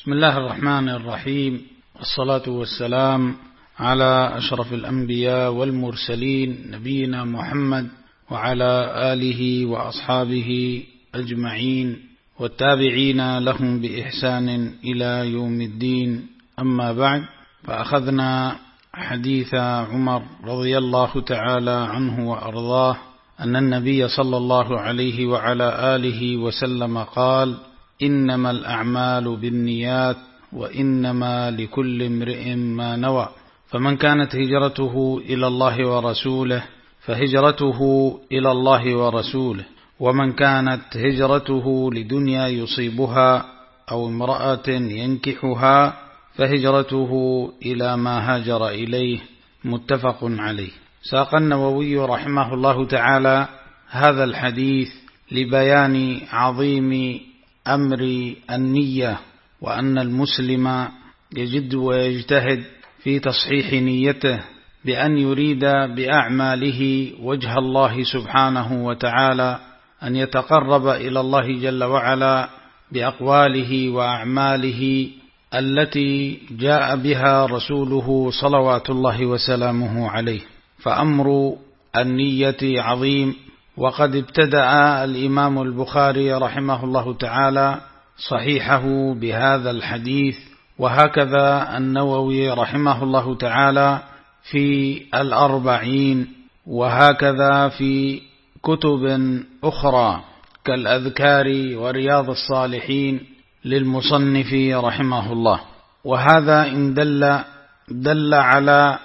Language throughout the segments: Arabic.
بسم الله الرحمن الرحيم، والصلاة والسلام على أشرف الأنبياء والمرسلين نبينا محمد وعلى آله وأصحابه أجمعين والتابعين لهم بإحسان إلى يوم الدين. أما بعد، فأخذنا حديث عمر رضي الله تعالى عنه وأرضاه أن النبي صلى الله عليه وعلى آله وسلم قال: إنما الأعمال بالنيات وإنما لكل امرئ ما نوى، فمن كانت هجرته إلى الله ورسوله فهجرته إلى الله ورسوله، ومن كانت هجرته لدنيا يصيبها أو امرأة ينكحها فهجرته إلى ما هاجر إليه. متفق عليه. ساق النووي رحمه الله تعالى هذا الحديث لبيان عظيم أمر النية، وأن المسلم يجد ويجتهد في تصحيح نيته بأن يريد بأعماله وجه الله سبحانه وتعالى، أن يتقرب إلى الله جل وعلا بأقواله وأعماله التي جاء بها رسوله صلوات الله وسلامه عليه. فأمر النية عظيم، وقد ابتدأ الإمام البخاري رحمه الله تعالى صحيحه بهذا الحديث، وهكذا النووي رحمه الله تعالى في الأربعين، وهكذا في كتب أخرى كالأذكار ورياض الصالحين للمصنف رحمه الله. وهذا إن دل على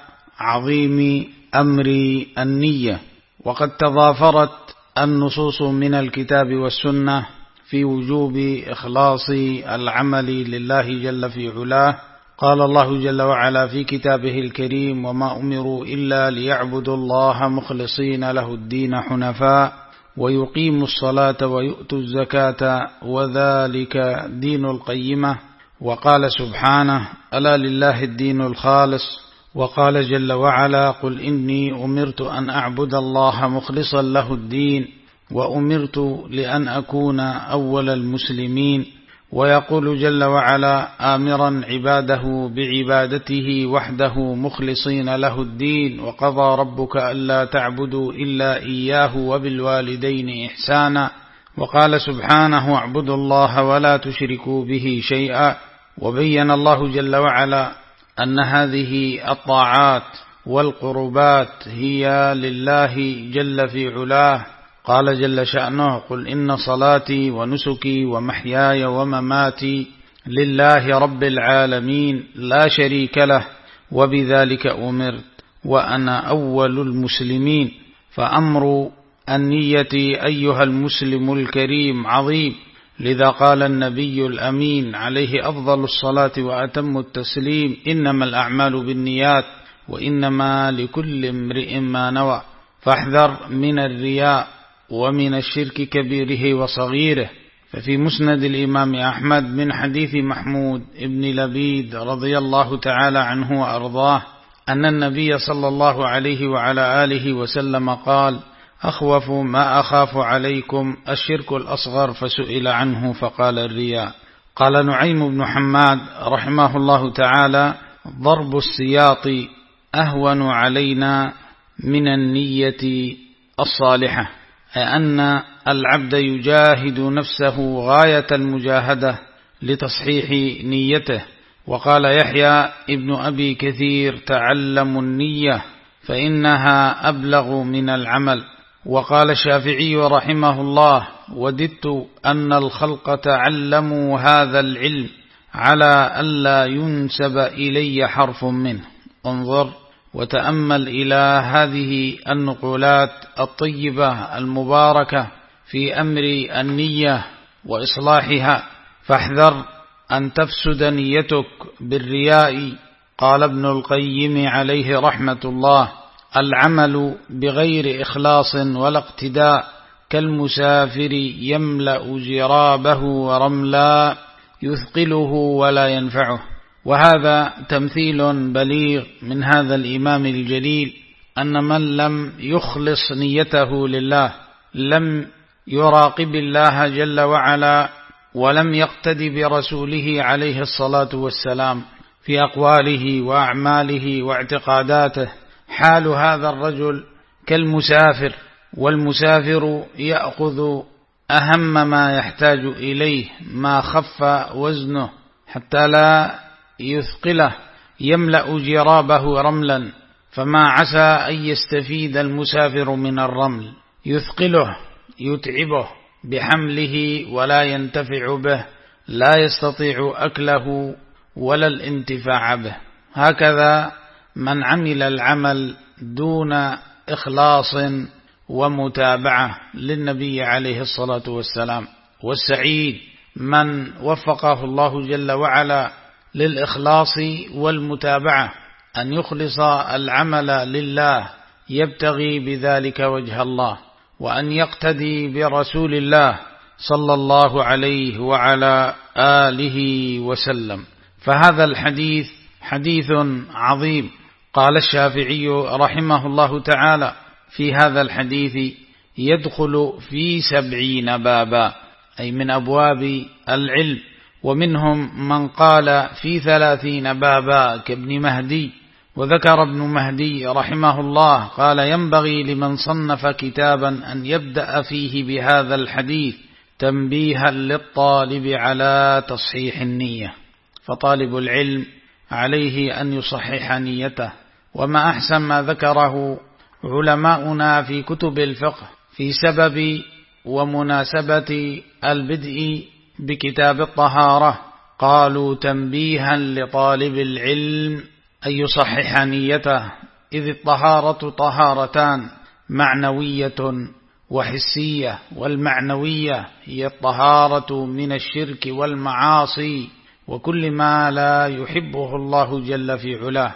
عظيم أمر النية. وقد تضافرت النصوص من الكتاب والسنة في وجوب إخلاص العمل لله جل في علاه. قال الله جل وعلا في كتابه الكريم: وما أمروا إلا ليعبدوا الله مخلصين له الدين حنفاء ويقيموا الصلاة ويؤتوا الزكاة وذلك دين القيمة. وقال سبحانه: ألا لله الدين الخالص. وقال جل وعلا: قل إني أمرت أن أعبد الله مخلصا له الدين وأمرت لأن أكون أول المسلمين. ويقول جل وعلا آمرا عباده بعبادته وحده مخلصين له الدين: وقضى ربك ألا تعبدوا إلا إياه وبالوالدين إحسانا. وقال سبحانه: اعبدوا الله ولا تشركوا به شيئا. وبين الله جل وعلا أن هذه الطاعات والقربات هي لله جل في علاه. قال جل شأنه: قل إن صلاتي ونسكي ومحياي ومماتي لله رب العالمين لا شريك له وبذلك أمرت وأنا أول المسلمين. فأمر النية أيها المسلم الكريم عظيم، لذا قال النبي الأمين عليه أفضل الصلاة وأتم التسليم: إنما الأعمال بالنيات وإنما لكل امرئ ما نوى. فاحذر من الرياء ومن الشرك كبيره وصغيره. ففي مسند الإمام أحمد من حديث محمود ابن لبيد رضي الله تعالى عنه وأرضاه أن النبي صلى الله عليه وعلى آله وسلم قال: أخوف ما أخاف عليكم الشرك الأصغر، فسئل عنه فقال: الرياء. قال نعيم بن حماد رحمه الله تعالى: ضرب السياط أهون علينا من النية الصالحة، أي أن العبد يجاهد نفسه غاية المجاهدة لتصحيح نيته. وقال يحيى ابن أبي كثير: تعلموا النية فإنها أبلغ من العمل. وقال الشافعي رحمه الله: وددت أن الخلق تعلموا هذا العلم على ألا ينسب إلي حرف منه. انظر وتأمل إلى هذه النقولات الطيبة المباركة في أمر النية وإصلاحها. فاحذر أن تفسد نيتك بالرياء. قال ابن القيم عليه رحمة الله: العمل بغير إخلاص ولا اقتداء كالمسافر يملأ جرابه ورملا يثقله ولا ينفعه. وهذا تمثيل بليغ من هذا الإمام الجليل أن من لم يخلص نيته لله، لم يراقب الله جل وعلا ولم يقتد برسوله عليه الصلاة والسلام في أقواله وأعماله واعتقاداته، حال هذا الرجل كالمسافر، والمسافر يأخذ أهم ما يحتاج إليه ما خف وزنه حتى لا يثقله، يملأ جرابه رملا، فما عسى أن يستفيد المسافر من الرمل، يثقله يتعبه بحمله ولا ينتفع به، لا يستطيع أكله ولا الانتفاع به. هكذا من عمل العمل دون إخلاص ومتابعة للنبي عليه الصلاة والسلام. والسعيد من وفقه الله جل وعلا للإخلاص والمتابعة، أن يخلص العمل لله يبتغي بذلك وجه الله، وأن يقتدي برسول الله صلى الله عليه وعلى آله وسلم. فهذا الحديث حديث عظيم. قال الشافعي رحمه الله تعالى في هذا الحديث: يدخل في 70 بابا، أي من أبواب العلم، ومنهم من قال في 30 بابا كابن مهدي. وذكر ابن مهدي رحمه الله قال: ينبغي لمن صنف كتابا أن يبدأ فيه بهذا الحديث تنبيها للطالب على تصحيح النية. فطالب العلم عليه أن يصحح نيته. وما أحسن ما ذكره علماؤنا في كتب الفقه في سبب ومناسبة البدء بكتاب الطهارة، قالوا: تنبيها لطالب العلم أن يصحح نيته، إذ الطهارة طهارتان: معنوية وحسية. والمعنوية هي الطهارة من الشرك والمعاصي وكل ما لا يحبه الله جل في علاه.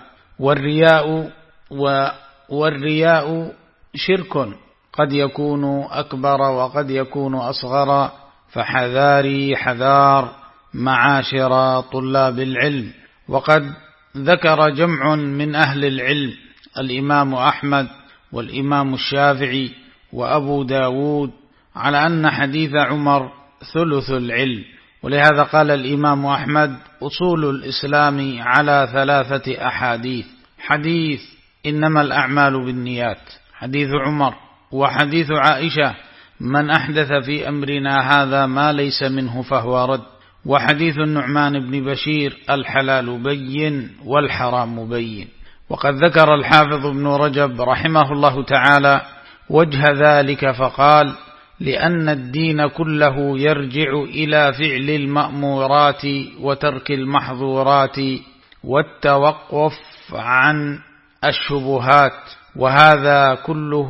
والرياء شرك قد يكون أكبر وقد يكون أصغر، فحذاري حذار معاشر طلاب العلم. وقد ذكر جمع من أهل العلم، الإمام أحمد والإمام الشافعي وأبو داود، على أن حديث عمر ثلث العلم. ولهذا قال الإمام أحمد: أصول الإسلام على 3 أحاديث: حديث إنما الأعمال بالنيات، حديث عمر، وحديث عائشة: من أحدث في أمرنا هذا ما ليس منه فهو رد، وحديث النعمان بن بشير: الحلال بين والحرام بين. وقد ذكر الحافظ ابن رجب رحمه الله تعالى وجه ذلك فقال: لأن الدين كله يرجع إلى فعل المأمورات وترك المحظورات والتوقف عن الشبهات، وهذا كله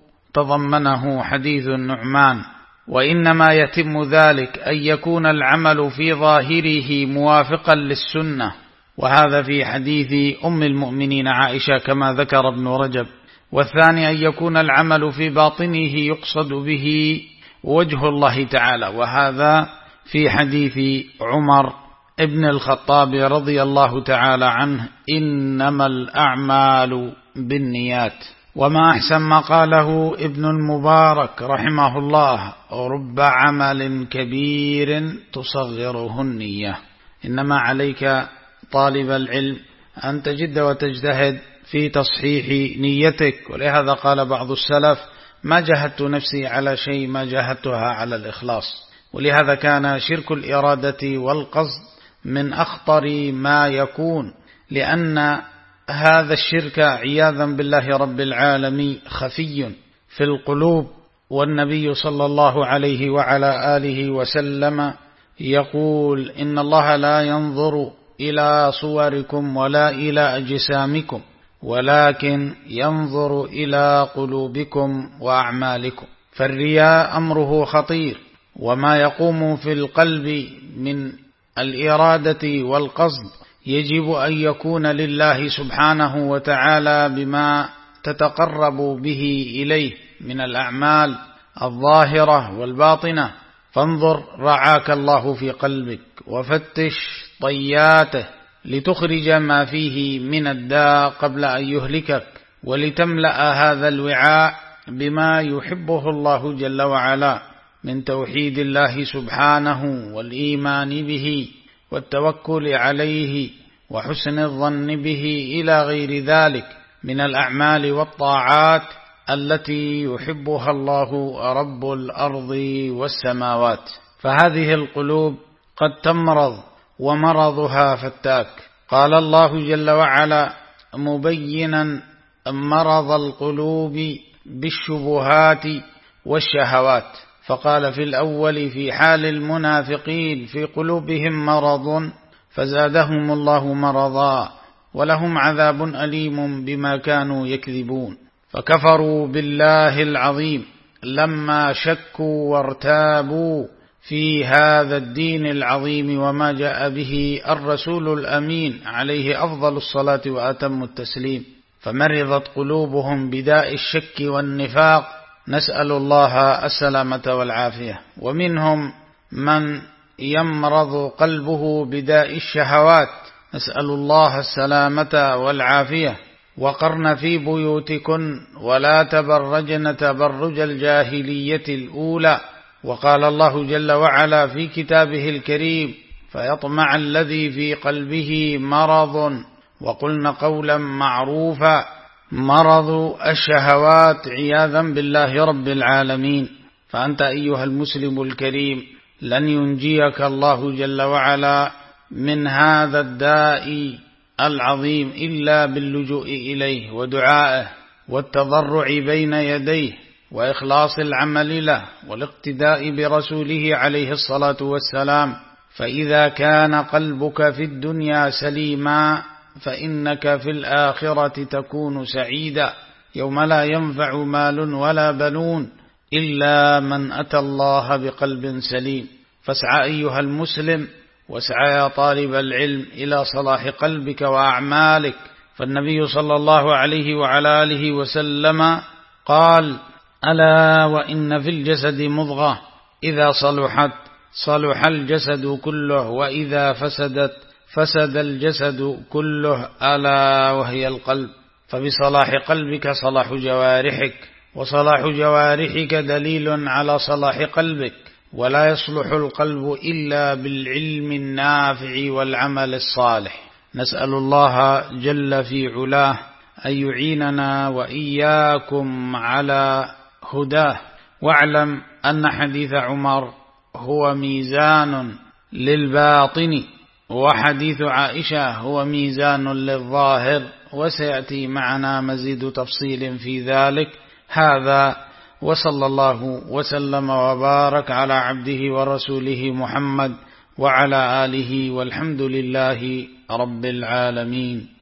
تضمنه حديث النعمان. وإنما يتم ذلك أن يكون العمل في ظاهره موافقا للسنة، وهذا في حديث أم المؤمنين عائشة كما ذكر ابن رجب. والثاني أن يكون العمل في باطنه يقصد به وجه الله تعالى، وهذا في حديث عمر ابن الخطاب رضي الله تعالى عنه: إنما الأعمال بالنيات. وما أحسن ما قاله ابن المبارك رحمه الله: رب عمل كبير تصغره النية. إنما عليك طالب العلم أن تجد وتجتهد في تصحيح نيتك. ولهذا قال بعض السلف: ما جهدت نفسي على شيء ما جهدتها على الإخلاص. ولهذا كان شرك الإرادة والقصد من أخطر ما يكون، لأن هذا الشرك عياذا بالله رب العالمين خفي في القلوب. والنبي صلى الله عليه وعلى آله وسلم يقول: إن الله لا ينظر إلى صوركم ولا إلى أجسامكم ولكن ينظر إلى قلوبكم وأعمالكم. فالرياء أمره خطير، وما يقوم في القلب من الإرادة والقصد يجب أن يكون لله سبحانه وتعالى بما تتقرب به إليه من الأعمال الظاهرة والباطنة. فانظر رعاك الله في قلبك، وفتش طياته لتخرج ما فيه من الداء قبل أن يهلكك، ولتملأ هذا الوعاء بما يحبه الله جل وعلا. من توحيد الله سبحانه والإيمان به والتوكل عليه وحسن الظن به إلى غير ذلك من الأعمال والطاعات التي يحبها الله رب الأرض والسماوات. فهذه القلوب قد تمرض ومرضها فتاك. قال الله جل وعلا مبينا مرض القلوب بالشبهات والشهوات، فقال في الأول في حال المنافقين في قلوبهم مرض فزادهم الله مرضا ولهم عذاب أليم بما كانوا يكذبون. فكفروا بالله العظيم لما شكوا وارتابوا في هذا الدين العظيم وما جاء به الرسول الأمين عليه أفضل الصلاة وأتم التسليم، فمرضت قلوبهم بداء الشك والنفاق، نسأل الله السلامة والعافية. ومنهم من يمرض قلبه بداء الشهوات، نسأل الله السلامة والعافية. وقرن في بيوتكن ولا تبرجن تبرج الجاهلية الأولى. وقال الله جل وعلا في كتابه الكريم فيطمع الذي في قلبه مرض وقلن قولا معروفا. مرض الشهوات عياذا بالله رب العالمين. فأنت أيها المسلم الكريم لن ينجيك الله جل وعلا من هذا الداء العظيم إلا باللجوء إليه ودعائه والتضرع بين يديه وإخلاص العمل له والاقتداء برسوله عليه الصلاة والسلام. فإذا كان قلبك في الدنيا سليما فإنك في الآخرة تكون سعيدا يوم لا ينفع مال ولا بنون إلا من أتى الله بقلب سليم. فاسعى أيها المسلم واسعى يا طالب العلم إلى صلاح قلبك وأعمالك. فالنبي صلى الله عليه وعلى آله وسلم قال ألا وإن في الجسد مضغة إذا صلحت صلح الجسد كله وإذا فسدت فسد الجسد كله ألا وهي القلب. فبصلاح قلبك صلاح جوارحك، وصلاح جوارحك دليل على صلاح قلبك. ولا يصلح القلب إلا بالعلم النافع والعمل الصالح. نسأل الله جل في علاه أن يعيننا وإياكم على هداه. واعلم أن حديث عمر هو ميزان للباطن وحديث عائشة هو ميزان للظاهر، وسيأتي معنا مزيد تفصيل في ذلك. هذا وصلى الله وسلم وبارك على عبده ورسوله محمد وعلى آله والحمد لله رب العالمين.